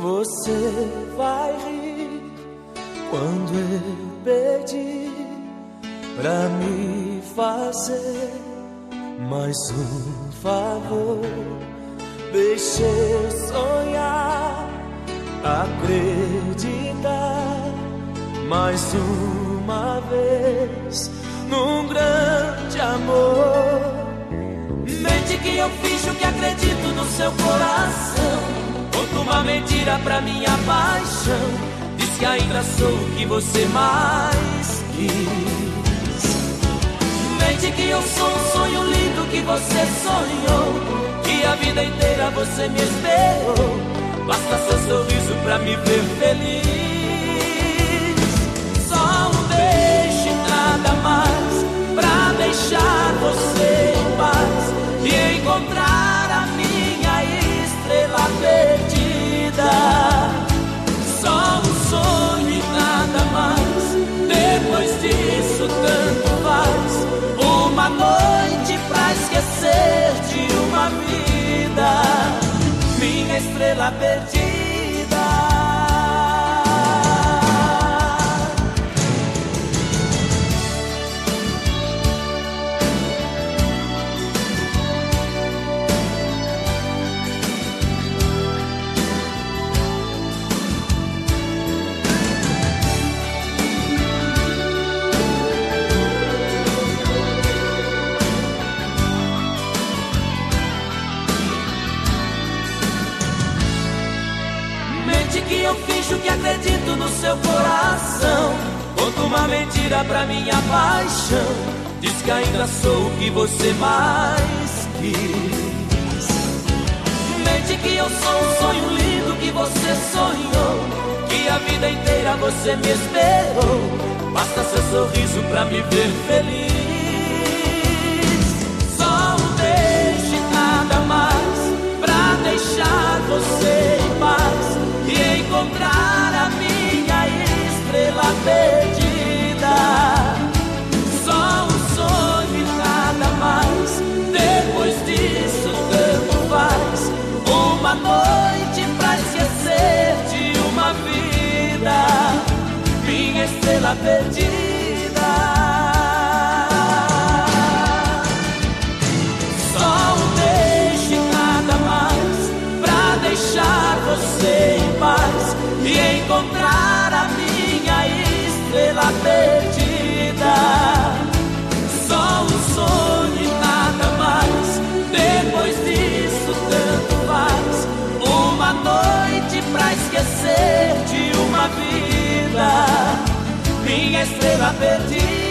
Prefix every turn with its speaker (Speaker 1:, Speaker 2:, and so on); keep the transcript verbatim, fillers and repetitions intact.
Speaker 1: Você vai rir quando eu pedir pra me fazer mais um favor. Deixa eu sonhar, acreditar mais uma vez num grande amor.
Speaker 2: Mente que eu finjo que acredito no seu coração. Conto uma mentira pra minha paixão. Diz que ainda sou o que você mais quis. Mente que eu sou um sonho lindo que você sonhou, que a vida inteira você me esperou. Basta seu sorriso pra me ver feliz. Só um beijo e nada mais, pra deixar você em paz e encontrar a minha estrela perdida. Só um sonho e nada mais, depois disso tanto faz. Uma noite pra esquecer de uma vida, minha estrela perdida. Que eu finjo que acredito no seu coração. Conto uma mentira pra minha paixão. Diz que ainda sou o que você mais quis. Mente que eu sou um sonho lindo que você sonhou, que a vida inteira você me esperou. Basta seu sorriso pra me ver feliz. Só um beijo e nada mais, pra deixar você em paz e encontrar a minha estrela perdida. Só um sonho e nada mais, depois disso tanto faz. Uma noite pra esquecer de uma vida, minha estrela perdida. Só um beijo e nada mais, pra deixar você em paz e encontrar a minha estrela perdida. Só um sonho e nada mais, depois disso tanto faz. Uma noite pra esquecer de uma vida, minha estrela perdida.